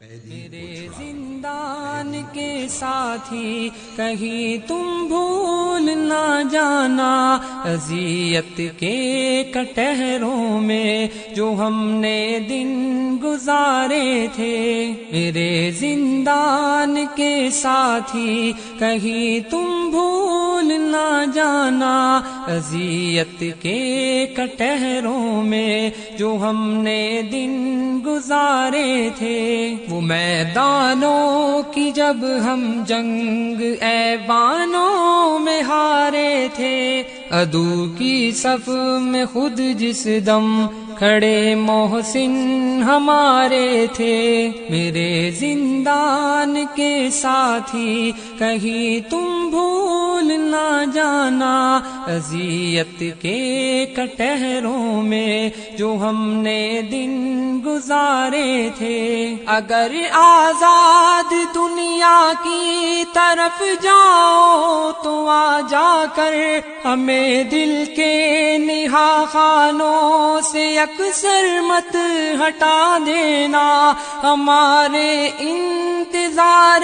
میرے زندان کے ساتھی کہیں تم بھول نہ جانا، اذیت کے کٹہروں میں جو ہم نے دن گزارے تھے۔ میرے زندان کے ساتھی کہیں تم بھول نہ جانا، اذیت کے کٹہروں میں جو ہم نے دن گزارے تھے۔ وہ میدانوں کی جب ہم جنگ ایوانوں میں ہارے تھے، عدو کی صف میں خود جس دم کھڑے محسن ہمارے تھے۔ میرے زندان کے ساتھی کہیں تم بھول نہ جانا، اذیت کے کٹہروں میں جو ہم نے دن گزارے تھے۔ اگر آزاد دنیا کی طرف جاؤ تو آ جا کر ہمیں دل کے نہا خانوں سے اکثر مت ہٹا دینا۔ ہمارے انتظار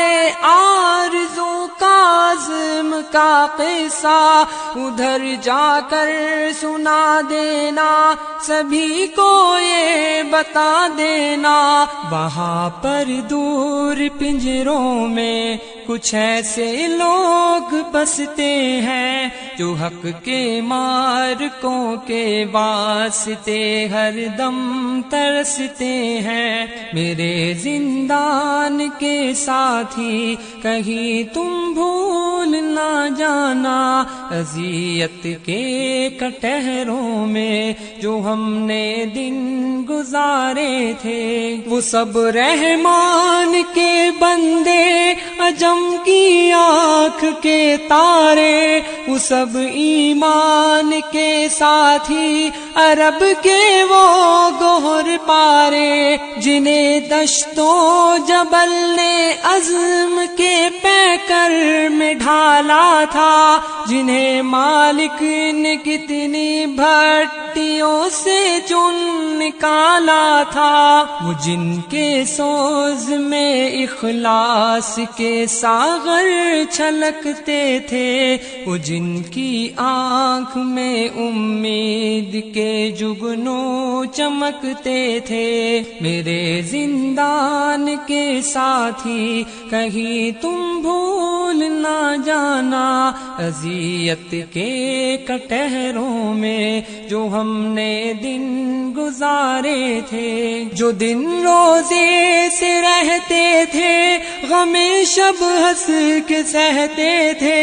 آرزو کا عزم کا قصہ ادھر جا کر سنا دینا، سبھی کو یہ بتا دینا۔ وہاں پر دور پنجروں میں کچھ ایسے لوگ بستے ہیں جو حق کے مارکوں کے واسطے ہر دم ترستے ہیں۔ میرے زندان کے ساتھی کہیں تم بھول نہ جانا، اذیت کے کٹہروں میں جو ہم نے دن گزارے تھے۔ وہ سب رحمان کے بندے، عجم کی آنکھ کے تارے، وہ سب ایمان کے ساتھی، عرب کے وہ گوہر پارے، جنہیں دشتوں جبل نے عزم کے پیکر میں ڈھالا تھا، جنہیں مالک نے کتنی بھٹیوں سے چن نکالا تھا۔ وہ جن کے سوز میں اخلاص کے ساغر چھلکتے تھے، وہ جن کی آنکھ میں امید کے جگنوں چمکتے تھے۔ میرے زندان کے ساتھی کہیں تم بھول نہ جانا، اذیت کے کٹہروں میں جو ہم نے دن گزارے تھے۔ جو دن روزے سے رہتے تھے، غم شب ہنس کے سہتے تھے،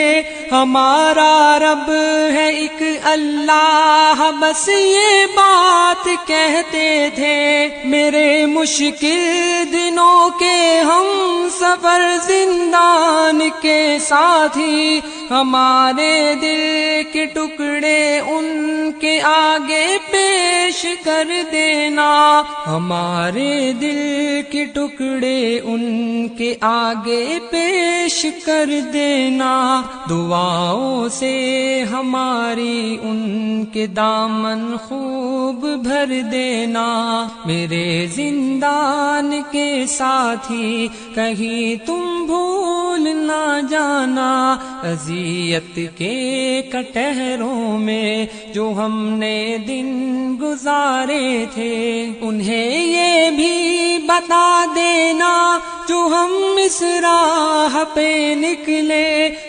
ہمارا رب ہے ایک اللہ، بس یہ بات کہتے تھے۔ میرے مشکل دنوں کے ہم سفر زندان کے ساتھی، ہمارے دل کے ٹکڑے ان کے آگے پیش کر دینا، ہمارے دل کے ٹکڑے ان کے آگے پیش کر دینا۔ دعاؤں سے ہماری ان کے دامن خوب بھر دینا۔ میرے زندان کے ساتھی کہیں تم بھول نہ جانا، اذیت کے کٹہروں میں جو ہم نے دن گزارے تھے۔ انہیں یہ بھی بتا دینا جو ہم اس راہ پہ نکلے،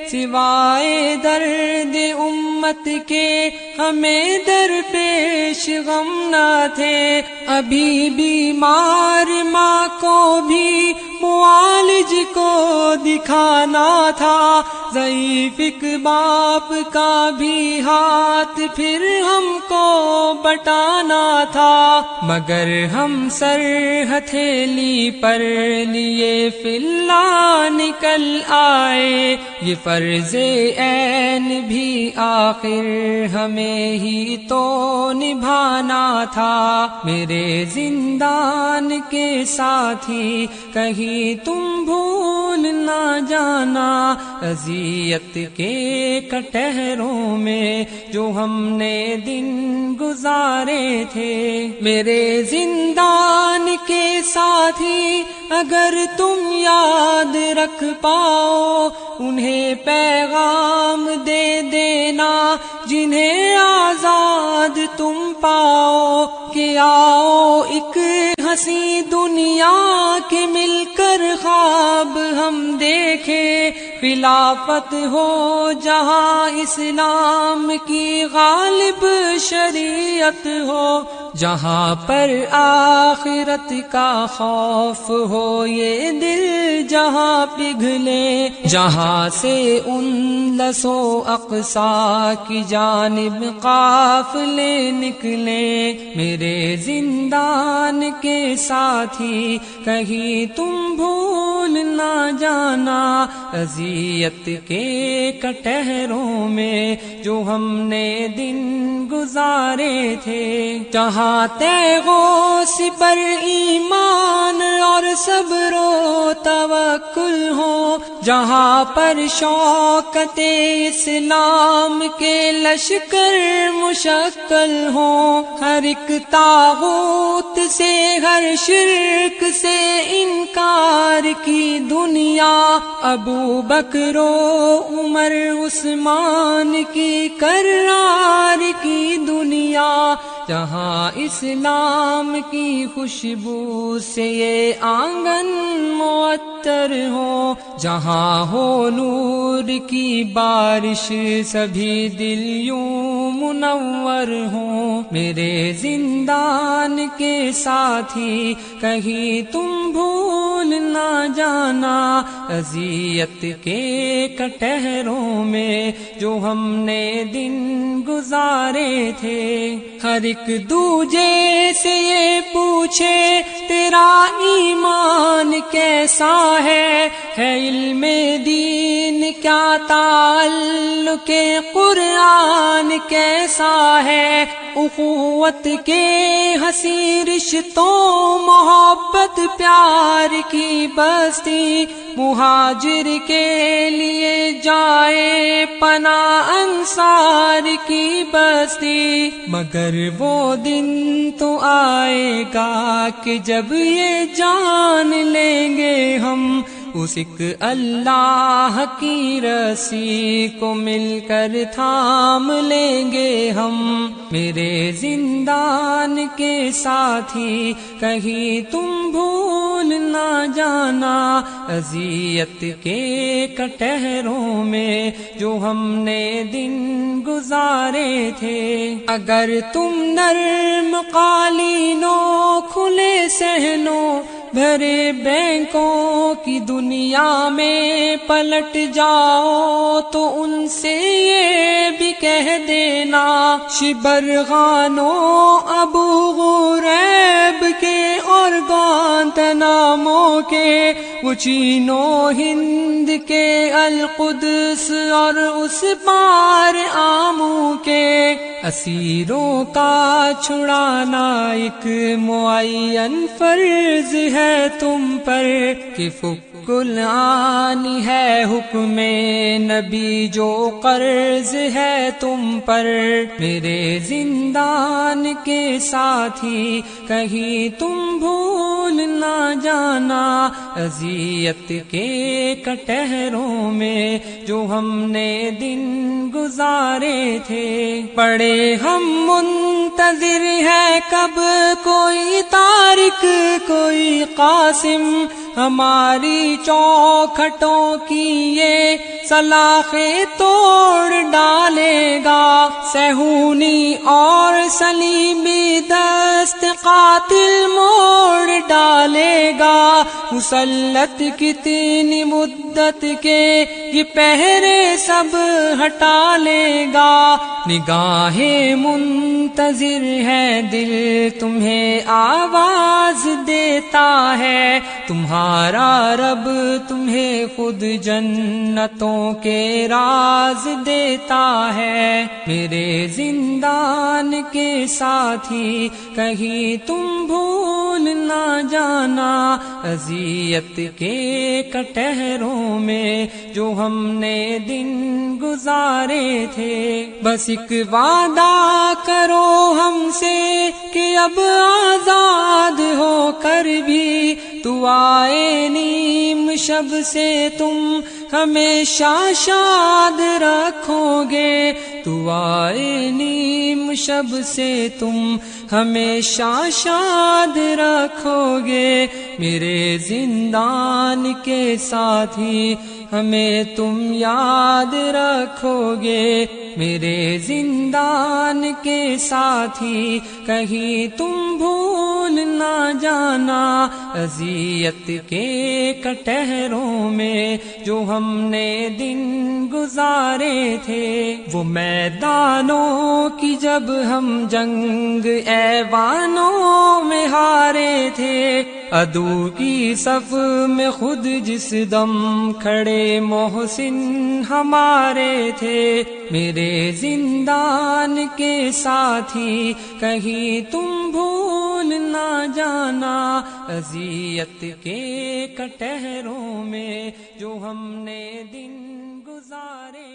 سوائے درد امت کے ہمیں درپیش غم نہ تھے۔ ابھی بیمار ماں کو بھی معالج کو دکھانا تھا، ضعیف ایک باپ کا بھی ہاتھ پھر ہم کو بٹانا تھا، مگر ہم سر ہتھیلی پر لیے فی اللہ نکل آئے۔ یہ فرض عین بھی آخر ہمیں ہی تو نبھانا تھا۔ میرے زندان کے ساتھی کہیں کہیں تم بھول نہ جانا اذیت کے کٹہروں میں جو ہم نے دن گزارے تھے۔ میرے زندان کے ساتھی اگر تم یاد رکھ پاؤ انہیں پیغام دے دینا جنہیں آزاد تم پاؤ کہ آؤ ایک ہنسی دنیا کے مل کر خواب ہم دیکھیں، خلافت ہو جہاں اسلام کی غالب شریعت ہو، جہاں پر آخرت کا خوف ہو یہ دل جہاں پگھلے، جہاں سے ان لسو اقصا کی جانب قافلے نکلے۔ میرے زندان کے ساتھی کہیں تم بھول نہ جانا اذیت کے کٹہروں میں جو ہم نے دن گزارے تھے، جہاں تیغ و سپر ایمان اور صبر و توکل ہو، جہاں پر شوکت اسلام کے لشکر مشکل ہو، ہر ایک طاغوت سے ہر شرک سے انکار کی دنیا، ابو بکر و عمر عثمان کی کرار کی دنیا، جہاں اسلام کی خوشبو سے یہ آنگن معطر ہو، جہاں ہو نور کی بارش سبھی دل یوں منور ہوں۔ میرے زندان کے ساتھی کہیں تم بھول نہ جانا اذیت کے کٹہروں میں جو ہم نے دن گزارے تھے۔ ہر ایک دوجے سے یہ پوچھے تیرا ایمان کیسا ہے علم دین کیا تعلق قرآن کیسا ہے، اخوت کے حسین رشتوں محبت پیار کی بستی، مہاجر کے لیے جائے پناہ انصار کی بستی، مگر وہ دن تو آئے گا کہ جب یہ جان لیں گے ہم اس ایک اللہ کی رسی کو مل کر تھام لیں گے ہم۔ میرے زندان کے ساتھی کہیں تم بھول نہ جانا اذیت کے کٹہروں میں جو ہم نے دن گزارے تھے۔ اگر تم نرم قالینوں کھلے صحنوں بھرے بینکوں کی دنیا میں پلٹ جاؤ تو ان سے یہ بھی کہہ دینا شبرغانوں ابو غریب کے اور گوانتنامو کے، وہ چینو ہند کے القدس اور اس پار آمو کے، اسیروں کا چھڑانا ایک معین فرض ہے تم پر کہ فک العانی ہے حکم نبی جو قرض ہے تم پر۔ میرے زندان کے ساتھی کہیں تم بھول نہ جانا اذیت کے کٹہروں میں جو ہم نے دن گزارے تھے۔ پڑے ہم منتظر ہے کب کوئی طارق کوئی قاسم ہماری چوکھٹوں کی یہ سلاخیں توڑ ڈالے گا، سہونی اور سلیمی دست قاتل موڑ ڈالے گا، مسلط کتنی مدت کے یہ پہرے سب ہٹا لے گا، نگاہیں منتظر ہے دل تمہیں آواز دیتا ہے، تمہارا رب تمہیں خود جنتوں دردوں کے راز دیتا ہے میرے زندان کے ساتھی کہیں تم بھول نہ جانا اذیت کے کٹہروں میں جو ہم نے دن گزارے تھے بس ایک وعدہ کرو ہم سے کہ اب آزاد ہو کر بھی تو آئے نیم شب سے تم ہمیشہ شاد رکھو گے تو آئے نیم شب سے تم ہمیشہ شاد رکھو گے میرے زندان کے ساتھی ہمیں تم یاد رکھو گے میرے زندان کے ساتھی کہیں تم بھول نہ جانا اذیت کے کٹہروں میں جو ہم نے دن گزارے تھے وہ میدانوں کی جب ہم جنگ ایوانوں میں ہارے تھے عدو کی صف میں خود جس دم کھڑے محسن ہمارے تھے میرے زندان کے ساتھی کہیں تم بھول نہ جانا اذیت کے کٹہروں میں جو ہم نے دن گزارے